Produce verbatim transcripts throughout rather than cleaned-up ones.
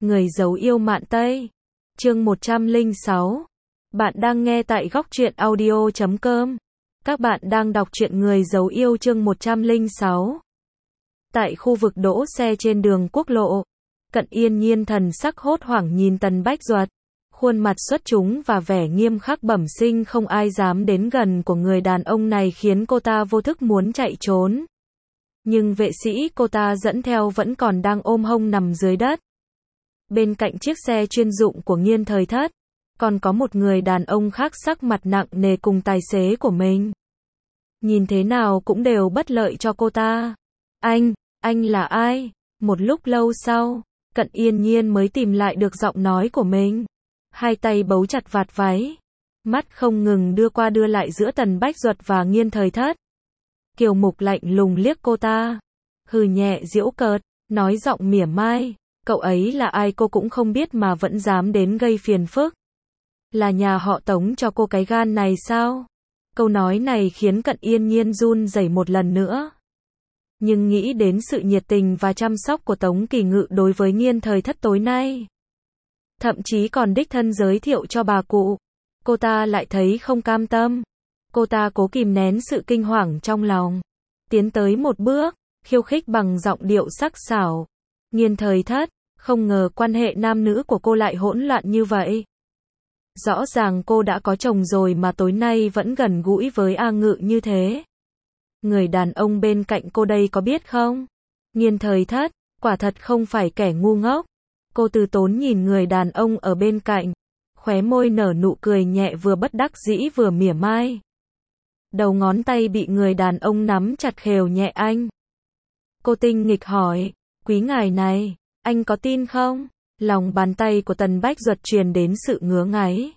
Người giấu yêu mạn Tây. Chương một trăm lẻ sáu. Bạn đang nghe tại góc truyện audio chấm com. Các bạn đang đọc truyện Người giấu yêu chương một trăm lẻ sáu. Tại khu vực đỗ xe trên đường quốc lộ, Cận Yên Nhiên thần sắc hốt hoảng nhìn Tần Bách Duật, khuôn mặt xuất chúng và vẻ nghiêm khắc bẩm sinh không ai dám đến gần của người đàn ông này khiến cô ta vô thức muốn chạy trốn. Nhưng vệ sĩ cô ta dẫn theo vẫn còn đang ôm hông nằm dưới đất. Bên cạnh chiếc xe chuyên dụng của Nghiên Thời Thất, còn có một người đàn ông khác sắc mặt nặng nề cùng tài xế của mình. Nhìn thế nào cũng đều bất lợi cho cô ta. Anh, anh là ai? Một lúc lâu sau, Cận Yên Nhiên mới tìm lại được giọng nói của mình. Hai tay bấu chặt vạt váy, mắt không ngừng đưa qua đưa lại giữa Tần Bách Duật và Nghiên Thời Thất. Kiều Mục lạnh lùng liếc cô ta, hừ nhẹ giễu cợt, nói giọng mỉa mai, cậu ấy là ai cô cũng không biết mà vẫn dám đến gây phiền phức. Là nhà họ Tống cho cô cái gan này sao? Câu nói này khiến Cận Yên Nhiên run rẩy một lần nữa. Nhưng nghĩ đến sự nhiệt tình và chăm sóc của Tống Kỳ Ngự đối với Nghiên Thời Thất tối nay, thậm chí còn đích thân giới thiệu cho bà cụ, cô ta lại thấy không cam tâm. Cô ta cố kìm nén sự kinh hoàng trong lòng, tiến tới một bước, khiêu khích bằng giọng điệu sắc sảo. Nghiên Thời Thất, không ngờ quan hệ nam nữ của cô lại hỗn loạn như vậy. Rõ ràng cô đã có chồng rồi mà tối nay vẫn gần gũi với A Ngự như thế. Người đàn ông bên cạnh cô đây có biết không? Nghiên Thời Thất, quả thật không phải kẻ ngu ngốc. Cô từ tốn nhìn người đàn ông ở bên cạnh, khóe môi nở nụ cười nhẹ vừa bất đắc dĩ vừa mỉa mai. Đầu ngón tay bị người đàn ông nắm chặt khều nhẹ anh. Cô tinh nghịch hỏi, quý ngài này, anh có tin không? Lòng bàn tay của Tần Bách Duật truyền đến sự ngứa ngáy.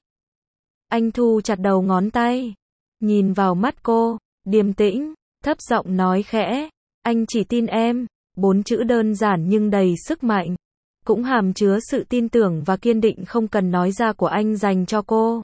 Anh thu chặt đầu ngón tay, nhìn vào mắt cô, điềm tĩnh, thấp giọng nói khẽ, anh chỉ tin em. Bốn chữ đơn giản nhưng đầy sức mạnh, cũng hàm chứa sự tin tưởng và kiên định không cần nói ra của anh dành cho cô.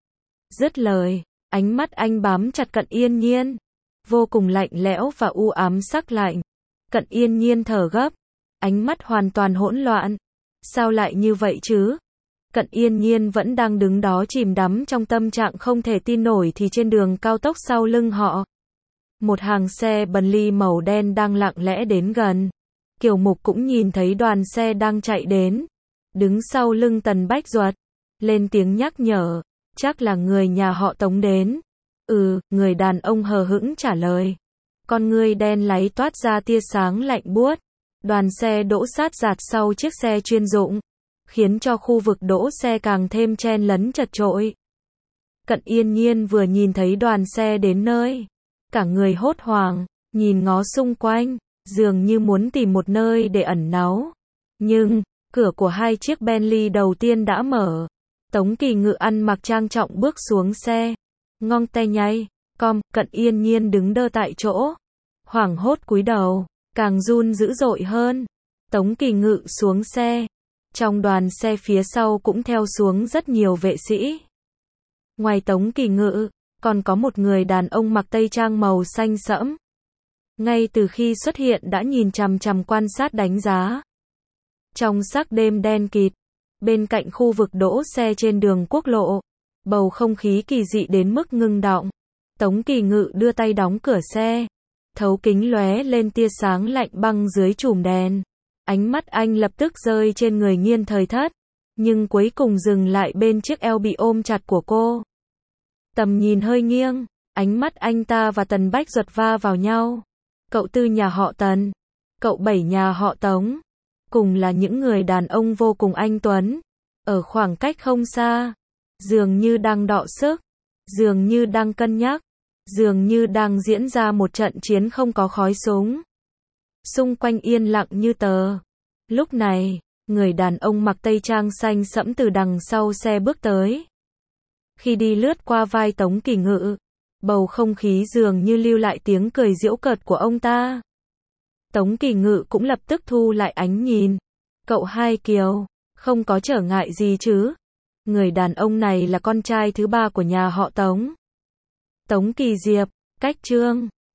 Dứt lời, ánh mắt anh bám chặt Cận Yên Nhiên, vô cùng lạnh lẽo và u ám sắc lạnh. Cận Yên Nhiên thở gấp, ánh mắt hoàn toàn hỗn loạn. Sao lại như vậy chứ? Cận Yên Nhiên vẫn đang đứng đó chìm đắm trong tâm trạng không thể tin nổi thì trên đường cao tốc sau lưng họ, một hàng xe Bentley màu đen đang lặng lẽ đến gần. Kiều Mục cũng nhìn thấy đoàn xe đang chạy đến, đứng sau lưng Tần Bách Duật, lên tiếng nhắc nhở, chắc là người nhà họ Tống đến. Ừ, người đàn ông hờ hững trả lời. Con ngươi đen láy toát ra tia sáng lạnh buốt. Đoàn xe đỗ sát rạt sau chiếc xe chuyên dụng, khiến cho khu vực đỗ xe càng thêm chen lấn chật chội. Cận Yên Nhiên vừa nhìn thấy đoàn xe đến nơi, cả người hốt hoảng, nhìn ngó xung quanh, dường như muốn tìm một nơi để ẩn náu. Nhưng, cửa của hai chiếc Bentley đầu tiên đã mở. Tống Kỳ Ngự ăn mặc trang trọng bước xuống xe. Ngong tay nháy, com, Cận Yên Nhiên đứng đơ tại chỗ, hoảng hốt cúi đầu, càng run dữ dội hơn. Tống Kỳ Ngự xuống xe. Trong đoàn xe phía sau cũng theo xuống rất nhiều vệ sĩ. Ngoài Tống Kỳ Ngự, còn có một người đàn ông mặc tây trang màu xanh sẫm. Ngay từ khi xuất hiện đã nhìn chằm chằm quan sát đánh giá. Trong sắc đêm đen kịt, bên cạnh khu vực đỗ xe trên đường quốc lộ, bầu không khí kỳ dị đến mức ngưng đọng. Tống Kỳ Ngự đưa tay đóng cửa xe, thấu kính lóe lên tia sáng lạnh băng dưới chùm đèn. Ánh mắt anh lập tức rơi trên người Nghiên Thời Thất, nhưng cuối cùng dừng lại bên chiếc eo bị ôm chặt của cô. Tầm nhìn hơi nghiêng, ánh mắt anh ta và Tần Bách Duật va vào nhau. Cậu Tư nhà họ Tần, cậu Bảy nhà họ Tống, cùng là những người đàn ông vô cùng anh tuấn, ở khoảng cách không xa, dường như đang đọ sức, dường như đang cân nhắc, dường như đang diễn ra một trận chiến không có khói súng. Xung quanh yên lặng như tờ. Lúc này, người đàn ông mặc tây trang xanh sẫm từ đằng sau xe bước tới. Khi đi lướt qua vai Tống Kỳ Ngự, bầu không khí dường như lưu lại tiếng cười giễu cợt của ông ta. Tống Kỳ Ngự cũng lập tức thu lại ánh nhìn. Cậu Hai Kiều, không có trở ngại gì chứ? Người đàn ông này là con trai thứ ba của nhà họ Tống. Tống Kỳ Diệp, cách Trương.